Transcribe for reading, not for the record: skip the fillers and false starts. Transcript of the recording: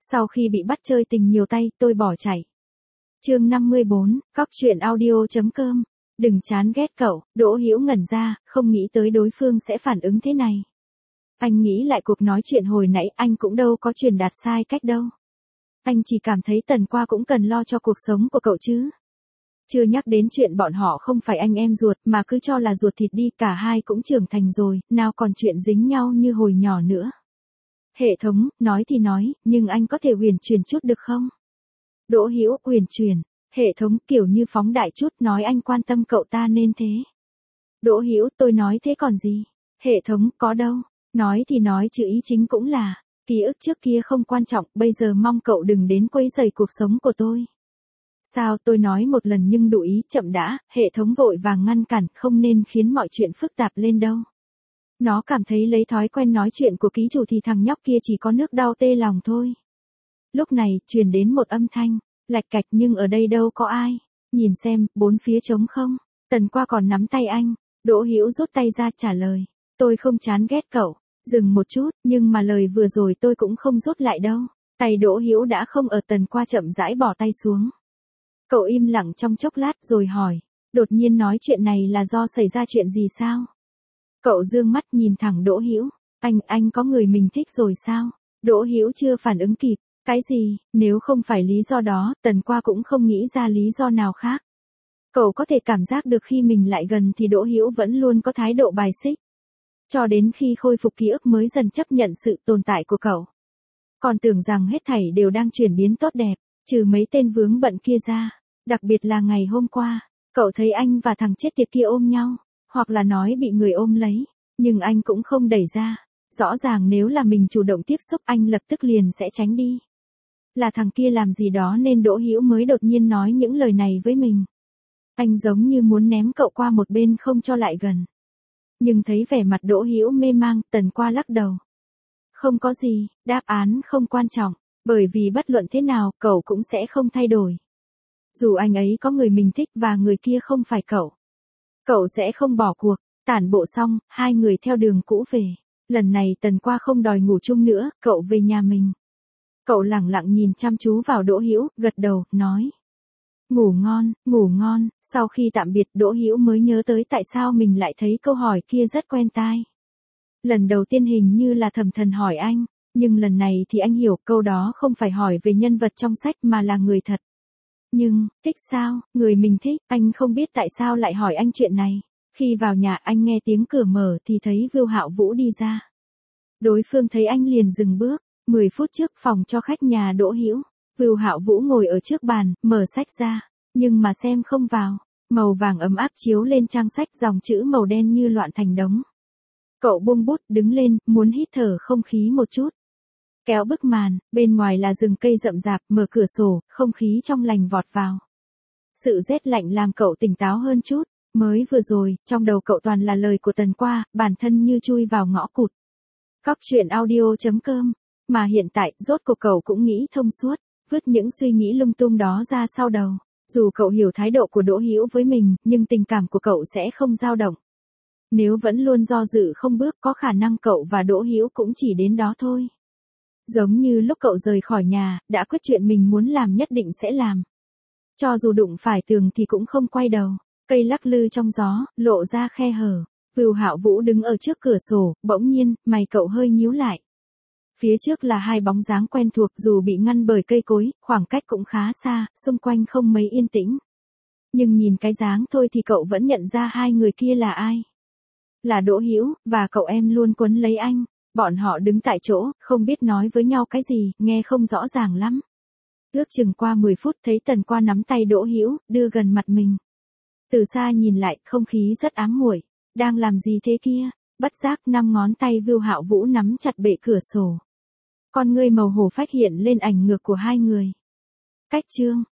Sau khi bị bắt chơi tình nhiều tay, tôi bỏ chạy. Chương 54, Cóc truyện audio.com. Đừng chán ghét cậu. Đỗ Hữu ngẩn ra, không nghĩ tới đối phương sẽ phản ứng thế này. Anh nghĩ lại cuộc nói chuyện hồi nãy, anh cũng đâu có truyền đạt sai cách đâu. Anh chỉ cảm thấy Tần Qua cũng cần lo cho cuộc sống của cậu chứ. Chưa nhắc đến chuyện bọn họ không phải anh em ruột mà cứ cho là ruột thịt đi, cả hai cũng trưởng thành rồi, nào còn chuyện dính nhau như hồi nhỏ nữa. Hệ thống, nói thì nói, nhưng anh có thể huyền chuyển chút được không? Đỗ Hữu, huyền chuyển. Hệ thống kiểu như phóng đại chút, nói anh quan tâm cậu ta nên thế. Đỗ Hữu, tôi nói thế còn gì? Hệ thống, có đâu. Nói thì nói chứ ý chính cũng là, ký ức trước kia không quan trọng, bây giờ mong cậu đừng đến quấy rầy cuộc sống của tôi. Sao, tôi nói một lần nhưng đủ ý, chậm đã, hệ thống vội vàng ngăn cản, không nên khiến mọi chuyện phức tạp lên đâu. Nó cảm thấy lấy thói quen nói chuyện của ký chủ thì thằng nhóc kia chỉ có nước đau tê lòng thôi. Lúc này, truyền đến một âm thanh, lạch cạch, nhưng ở đây đâu có ai. Nhìn xem, bốn phía trống không. Tần Qua còn nắm tay anh. Đỗ Hữu rút tay ra trả lời. Tôi không chán ghét cậu. Dừng một chút, nhưng mà lời vừa rồi tôi cũng không rút lại đâu. Tay Đỗ Hữu đã không ở. Tần Qua chậm rãi bỏ tay xuống. Cậu im lặng trong chốc lát rồi hỏi. Đột nhiên nói chuyện này là do xảy ra chuyện gì sao? Cậu dương mắt nhìn thẳng Đỗ Hữu. Anh có người mình thích rồi sao? Đỗ Hữu chưa phản ứng kịp. Cái gì, nếu không phải lý do đó, Tần Qua cũng không nghĩ ra lý do nào khác. Cậu có thể cảm giác được khi mình lại gần thì Đỗ Hữu vẫn luôn có thái độ bài xích. Cho đến khi khôi phục ký ức mới dần chấp nhận sự tồn tại của cậu. Còn tưởng rằng hết thảy đều đang chuyển biến tốt đẹp, trừ mấy tên vướng bận kia ra. Đặc biệt là ngày hôm qua, cậu thấy anh và thằng chết tiệt kia ôm nhau, hoặc là nói bị người ôm lấy, nhưng anh cũng không đẩy ra. Rõ ràng nếu là mình chủ động tiếp xúc anh lập tức liền sẽ tránh đi. Là thằng kia làm gì đó nên Đỗ Hữu mới đột nhiên nói những lời này với mình. Anh giống như muốn ném cậu qua một bên không cho lại gần. Nhưng thấy vẻ mặt Đỗ Hữu mê mang, Tần Qua lắc đầu. Không có gì, đáp án không quan trọng, bởi vì bất luận thế nào cậu cũng sẽ không thay đổi. Dù anh ấy có người mình thích và người kia không phải cậu. Cậu sẽ không bỏ cuộc. Tản bộ xong, hai người theo đường cũ về. Lần này Tần Qua không đòi ngủ chung nữa, cậu về nhà mình. Cậu lẳng lặng nhìn chăm chú vào Đỗ Hữu, gật đầu, nói. Ngủ ngon, ngủ ngon. Sau khi tạm biệt Đỗ Hữu mới nhớ tới tại sao mình lại thấy câu hỏi kia rất quen tai. Lần đầu tiên hình như là Thẩm Thần hỏi anh, nhưng lần này thì anh hiểu câu đó không phải hỏi về nhân vật trong sách mà là người thật. Nhưng, thích sao, người mình thích, anh không biết tại sao lại hỏi anh chuyện này. Khi vào nhà anh nghe tiếng cửa mở thì thấy Vưu Hạo Vũ đi ra. Đối phương thấy anh liền dừng bước. 10 phút trước phòng cho khách nhà Đỗ Hữu, Vưu Hạo Vũ ngồi ở trước bàn, mở sách ra, nhưng mà xem không vào. Màu vàng ấm áp chiếu lên trang sách, dòng chữ màu đen như loạn thành đống. Cậu buông bút, đứng lên, muốn hít thở không khí một chút. Kéo bức màn, bên ngoài là rừng cây rậm rạp, mở cửa sổ, không khí trong lành vọt vào. Sự rét lạnh làm cậu tỉnh táo hơn chút. Mới vừa rồi, trong đầu cậu toàn là lời của Tần Qua, bản thân như chui vào ngõ cụt. Cóc truyện audio.com. Mà hiện tại, rốt cuộc cậu cũng nghĩ thông suốt, vứt những suy nghĩ lung tung đó ra sau đầu. Dù cậu hiểu thái độ của Đỗ Hữu với mình, nhưng tình cảm của cậu sẽ không dao động. Nếu vẫn luôn do dự không bước, có khả năng cậu và Đỗ Hữu cũng chỉ đến đó thôi. Giống như lúc cậu rời khỏi nhà, đã quyết chuyện mình muốn làm nhất định sẽ làm. Cho dù đụng phải tường thì cũng không quay đầu. Cây lắc lư trong gió, lộ ra khe hở. Vưu Hạo Vũ đứng ở trước cửa sổ, bỗng nhiên, mày cậu hơi nhíu lại. Phía trước là hai bóng dáng quen thuộc, dù bị ngăn bởi cây cối, khoảng cách cũng khá xa, xung quanh không mấy yên tĩnh. Nhưng nhìn cái dáng thôi thì cậu vẫn nhận ra hai người kia là ai. Là Đỗ Hữu, và cậu em luôn quấn lấy anh. Bọn họ đứng tại chỗ, không biết nói với nhau cái gì, nghe không rõ ràng lắm. Ước chừng qua 10 phút thấy Tần Qua nắm tay Đỗ Hữu, đưa gần mặt mình. Từ xa nhìn lại, không khí rất ám muội. Đang làm gì thế kia? Bất giác 5 ngón tay Vưu Hạo Vũ nắm chặt bệ cửa sổ. Con ngươi màu hổ phách hiện lên ảnh ngược của hai người. Cách chương.